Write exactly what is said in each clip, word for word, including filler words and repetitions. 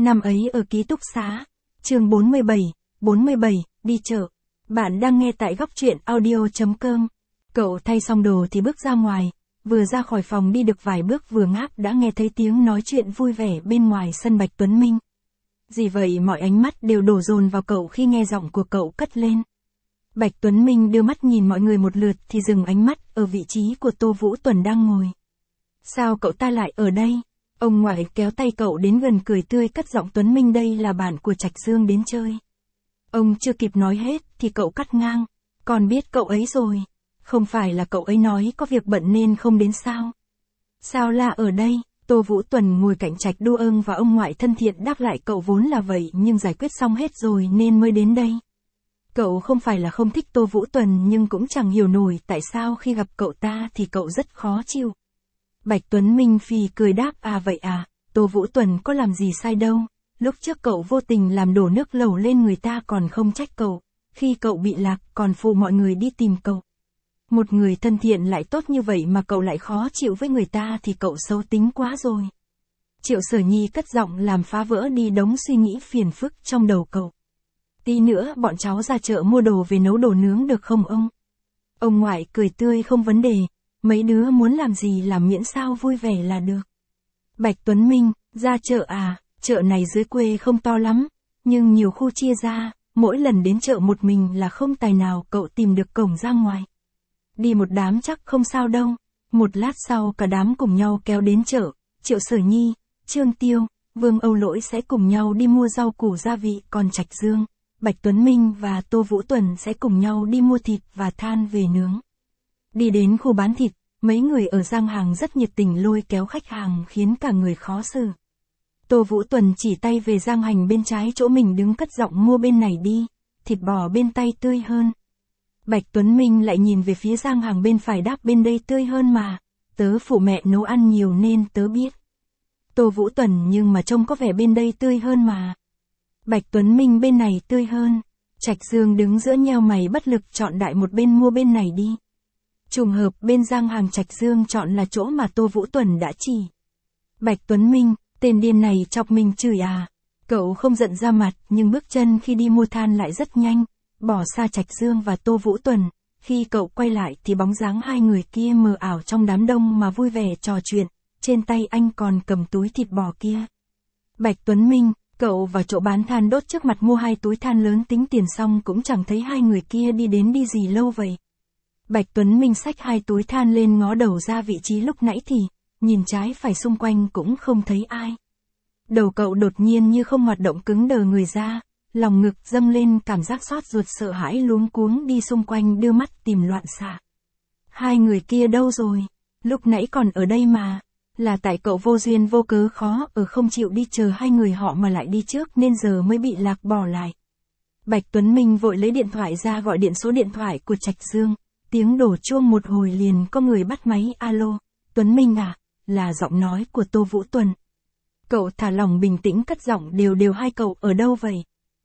Năm ấy ở ký túc xá, chương bốn mươi bảy, bốn mươi bảy, đi chợ. Bạn đang nghe tại góc truyện audio chấm com. Cậu thay xong đồ thì bước ra ngoài, vừa ra khỏi phòng đi được vài bước vừa ngáp đã nghe thấy tiếng nói chuyện vui vẻ bên ngoài sân Bạch Tuấn Minh. Gì vậy, mọi ánh mắt đều đổ dồn vào cậu khi nghe giọng của cậu cất lên. Bạch Tuấn Minh đưa mắt nhìn mọi người một lượt thì dừng ánh mắt ở vị trí của Tô Vũ Tuần đang ngồi. Sao cậu ta lại ở đây? Ông ngoại kéo tay cậu đến gần cười tươi cất giọng, Tuấn Minh đây là bạn của Trạch Dương đến chơi. Ông chưa kịp nói hết thì cậu cắt ngang. Con biết cậu ấy rồi. Không phải là cậu ấy nói có việc bận nên không đến sao? Sao là ở đây? Tô Vũ Tuần ngồi cạnh Trạch Đô Ưng và ông ngoại thân thiện đáp lại, cậu vốn là vậy nhưng giải quyết xong hết rồi nên mới đến đây. Cậu không phải là không thích Tô Vũ Tuần nhưng cũng chẳng hiểu nổi tại sao khi gặp cậu ta thì cậu rất khó chịu. Bạch Tuấn Minh phì cười đáp, à vậy à, Tô Vũ Tuần có làm gì sai đâu, lúc trước cậu vô tình làm đổ nước lẩu lên người ta còn không trách cậu, khi cậu bị lạc còn phụ mọi người đi tìm cậu. Một người thân thiện lại tốt như vậy mà cậu lại khó chịu với người ta thì cậu xấu tính quá rồi. Triệu Sở Nhi cất giọng làm phá vỡ đi đống suy nghĩ phiền phức trong đầu cậu. Tí nữa bọn cháu ra chợ mua đồ về nấu đồ nướng được không ông? Ông ngoại cười tươi, không vấn đề. Mấy đứa muốn làm gì làm miễn sao vui vẻ là được. Bạch Tuấn Minh, ra chợ à, chợ này dưới quê không to lắm, nhưng nhiều khu chia ra, mỗi lần đến chợ một mình là không tài nào cậu tìm được cổng ra ngoài. Đi một đám chắc không sao đâu. Một lát sau cả đám cùng nhau kéo đến chợ, Triệu Sở Nhi, Trương Tiêu, Vương Âu Lỗi sẽ cùng nhau đi mua rau củ gia vị, còn Trạch Dương, Bạch Tuấn Minh và Tô Vũ Tuần sẽ cùng nhau đi mua thịt và than về nướng. Đi đến khu bán thịt, mấy người ở Giang Hàng rất nhiệt tình lôi kéo khách hàng khiến cả người khó xử. Tô Vũ Tuần chỉ tay về Giang Hành bên trái chỗ mình đứng cất giọng, mua bên này đi, thịt bò bên tay tươi hơn. Bạch Tuấn Minh lại nhìn về phía Giang Hàng bên phải đáp, bên đây tươi hơn mà, tớ phụ mẹ nấu ăn nhiều nên tớ biết. Tô Vũ Tuần, nhưng mà trông có vẻ bên đây tươi hơn mà. Bạch Tuấn Minh, bên này tươi hơn. Trạch Dương đứng giữa nheo mày bất lực, chọn đại một bên, mua bên này đi. Trùng hợp bên Giang Hàng Trạch Dương chọn là chỗ mà Tô Vũ Tuần đã chỉ. Bạch Tuấn Minh, tên điên này chọc mình chửi à? Cậu không giận ra mặt nhưng bước chân khi đi mua than lại rất nhanh, bỏ xa Trạch Dương và Tô Vũ Tuần. Khi cậu quay lại thì bóng dáng hai người kia mờ ảo trong đám đông mà vui vẻ trò chuyện, trên tay anh còn cầm túi thịt bò kia. Bạch Tuấn Minh, cậu vào chỗ bán than đốt trước mặt mua hai túi than lớn, tính tiền xong cũng chẳng thấy hai người kia đi đến đi gì lâu vậy. Bạch Tuấn Minh xách hai túi than lên, ngó đầu ra vị trí lúc nãy thì, nhìn trái phải xung quanh cũng không thấy ai. Đầu cậu đột nhiên như không hoạt động, cứng đờ người ra, lòng ngực dâng lên cảm giác xót ruột, sợ hãi luống cuống đi xung quanh đưa mắt tìm loạn xạ. Hai người kia đâu rồi? Lúc nãy còn ở đây mà. Là tại cậu vô duyên vô cớ khó ở không chịu đi chờ hai người họ mà lại đi trước nên giờ mới bị lạc bỏ lại. Bạch Tuấn Minh vội lấy điện thoại ra gọi điện số điện thoại của Trạch Dương. Tiếng đổ chuông một hồi liền có người bắt máy, alo, Tuấn Minh à, là giọng nói của Tô Vũ Tuần. Cậu thả lòng bình tĩnh cất giọng đều đều, hai cậu ở đâu vậy?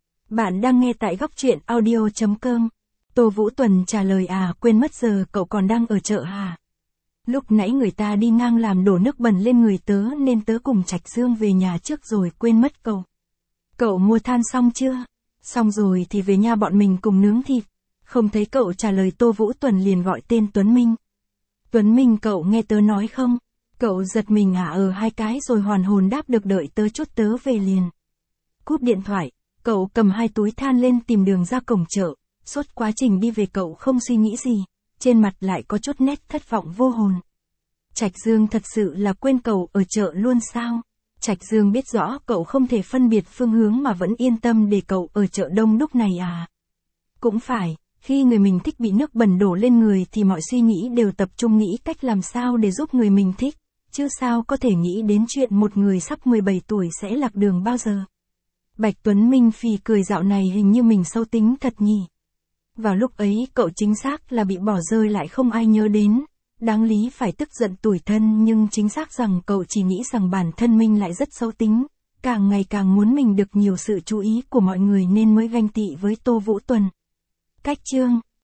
Bạn đang nghe tại góc truyện audio chấm com. Tô Vũ Tuần trả lời, à quên mất giờ cậu còn đang ở chợ hả? Lúc nãy người ta đi ngang làm đổ nước bẩn lên người tớ nên tớ cùng Trạch Dương về nhà trước rồi quên mất cậu. Cậu mua than xong chưa? Xong rồi thì về nhà bọn mình cùng nướng thịt. Không thấy cậu trả lời, Tô Vũ Tuần liền gọi tên Tuấn Minh. Tuấn Minh, cậu nghe tớ nói không? Cậu giật mình hả? Ở hai cái rồi hoàn hồn đáp được, đợi tớ chút tớ về liền. Cúp điện thoại, cậu cầm hai túi than lên tìm đường ra cổng chợ. Suốt quá trình đi về cậu không suy nghĩ gì, trên mặt lại có chút nét thất vọng vô hồn. Trạch Dương thật sự là quên cậu ở chợ luôn sao? Trạch Dương biết rõ cậu không thể phân biệt phương hướng mà vẫn yên tâm để cậu ở chợ đông đúc này à? Cũng phải. Khi người mình thích bị nước bẩn đổ lên người thì mọi suy nghĩ đều tập trung nghĩ cách làm sao để giúp người mình thích, chứ sao có thể nghĩ đến chuyện một người sắp mười bảy tuổi sẽ lạc đường bao giờ. Bạch Tuấn Minh phì cười, dạo này hình như mình sâu tính thật nhỉ. Vào lúc ấy cậu chính xác là bị bỏ rơi lại không ai nhớ đến, đáng lý phải tức giận tủi thân, nhưng chính xác rằng cậu chỉ nghĩ rằng bản thân mình lại rất xấu tính, càng ngày càng muốn mình được nhiều sự chú ý của mọi người nên mới ganh tị với Tô Vũ Tuần. Cách chương